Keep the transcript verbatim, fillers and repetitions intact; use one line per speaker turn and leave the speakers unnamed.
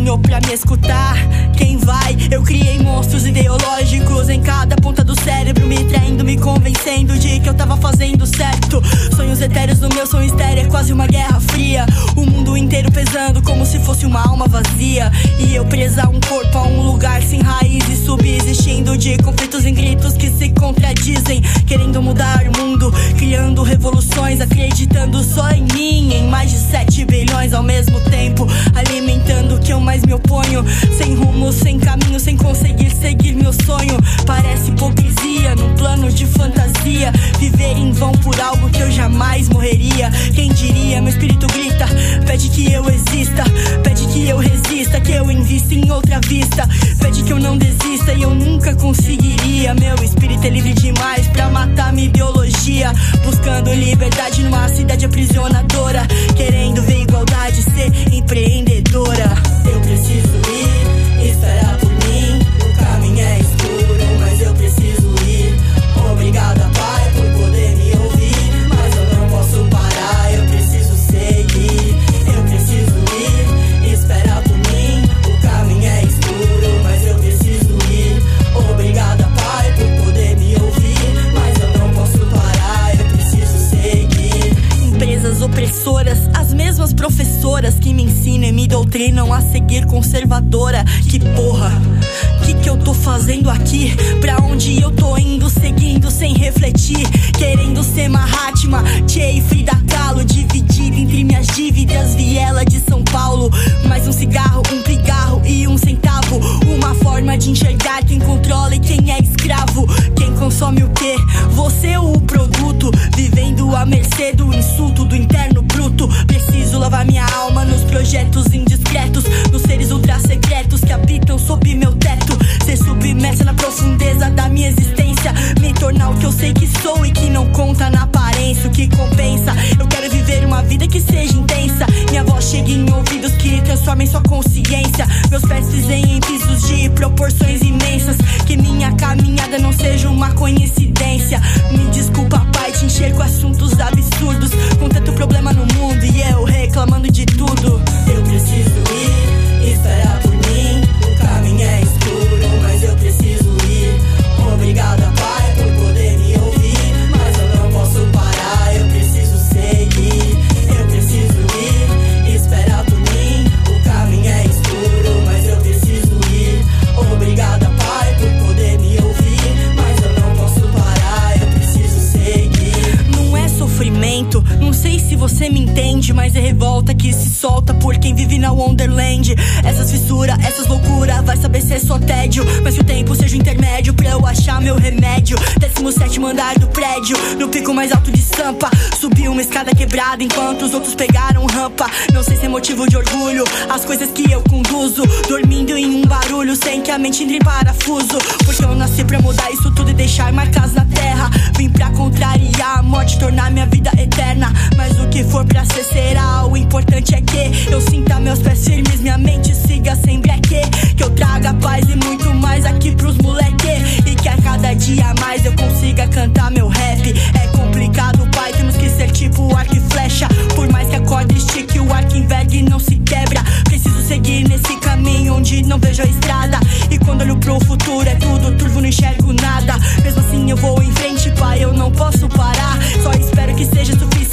sozinho pra me escutar. Quem vai? Eu criei monstros ideológicos em cada ponta do cérebro, me traindo, me convencendo de que eu tava fazendo certo. Sonhos etéreos no meu som estéreo, é quase uma guerra fria. O mundo inteiro pesando como se fosse uma alma vazia, e eu presa a um corpo, a um lugar sem raízes, subsistindo de conflitos em gritos que se contradizem, querendo mudar o mundo, criando revoluções, acreditando só em mim, em mais de sete bilhões ao mesmo tempo, alimentando o que eu mais me oponho, sem rumo, sem caminho, sem conseguir seguir meu sonho. Parece hipocrisia num plano de fantasia, viver em vão por algo que eu jamais morreria. Quem diria? Meu espírito grita, pede que eu exista, pede que eu resista, que eu invista em outra vista, pede que eu não desista e eu nunca conseguiria. Meu espírito é livre demais pra matar minha ideologia, buscando liberdade numa cidade aprisionadora, querendo ver igualdade, ser empreendedora. Eu preciso ir, esperar por mim, o caminho é escuro, mas eu preciso ir. Obrigada, Pai, por poder me ouvir, mas eu não posso parar, eu preciso seguir. Eu preciso ir, esperar por mim, o caminho é escuro, mas eu preciso ir. Obrigada, Pai, por poder me ouvir, mas eu não posso parar, eu preciso seguir. Empresas opressoras, as mesmas professoras que me ensinam e me doutrinam a seguir conservadora. Que porra, que que eu tô fazendo aqui? Pra onde eu tô indo, seguindo sem refletir, querendo ser Mahatma, Che e Frida Kahlo, dividido entre minhas dívidas, viela de São Paulo. Mais um cigarro, um pigarro e um centavo, uma forma de enxergar quem controla e quem é escravo. Quem consome o quê? Você ou o produto? Vivendo à mercê do insulto, do interno bruto. Preciso lavar minha alma nos projetos indiscretos, nos seres ultra secretos que habitam sob meu teto. Ser submersa na profundeza da minha existência, me tornar o que eu sei que sou e que não conta na aparência, o que compensa. Eu quero viver uma vida que seja intensa, minha voz chegue em ouvidos que transformem sua consciência, meus pés pisem em pisos de proporções imensas, que minha caminhada não seja uma coincidência. Me desculpa, Pai, te enxergo assuntos absurdos, com tanto problema no mundo e eu reclamando de tudo. Eu preciso ir, esperar por mim, o caminho é escuro, mas eu preciso ir. Obrigada, Pai, por poder me ouvir, mas eu não posso parar, eu preciso seguir. Eu preciso ir, esperar por mim, o caminho é escuro, mas eu preciso ir. Obrigada, Pai, por poder me ouvir, mas eu não posso parar, eu preciso seguir. Não é sofrimento, não sei se você me entende, mas é revolta que se solta por quem vive na Wonderland. Essas fissuras, essas loucuras, vai saber se é só tédio, mas que o tempo seja o intermédio pra eu achar meu remédio. Décimo sétimo andar do prédio, no pico mais alto de Sampa, subi uma escada quebrada enquanto os outros pegaram rampa. Não sei se é motivo de orgulho as coisas que eu conduzo, dormindo em um barulho sem que a mente entre em parafuso, porque eu nasci pra mudar isso tudo e deixar marcas na terra. Vim pra contrariar a morte, tornar minha vida eterna, mas o que for pra ser será. O importante é que eu sinta meus pés firmes, minha mente siga sem breque, que eu traga paz e muito mais aqui pros moleque, e que a cada dia mais eu consiga cantar meu rap. É complicado, Pai, temos que ser tipo arco e flecha, por mais que a corda estique, o arco envergue e não se quebra. Preciso seguir nesse caminho onde não vejo a estrada, e quando olho pro futuro é tudo turvo, não enxergo nada. Mesmo assim eu vou em frente, Pai, eu não posso parar, só espero que seja suficiente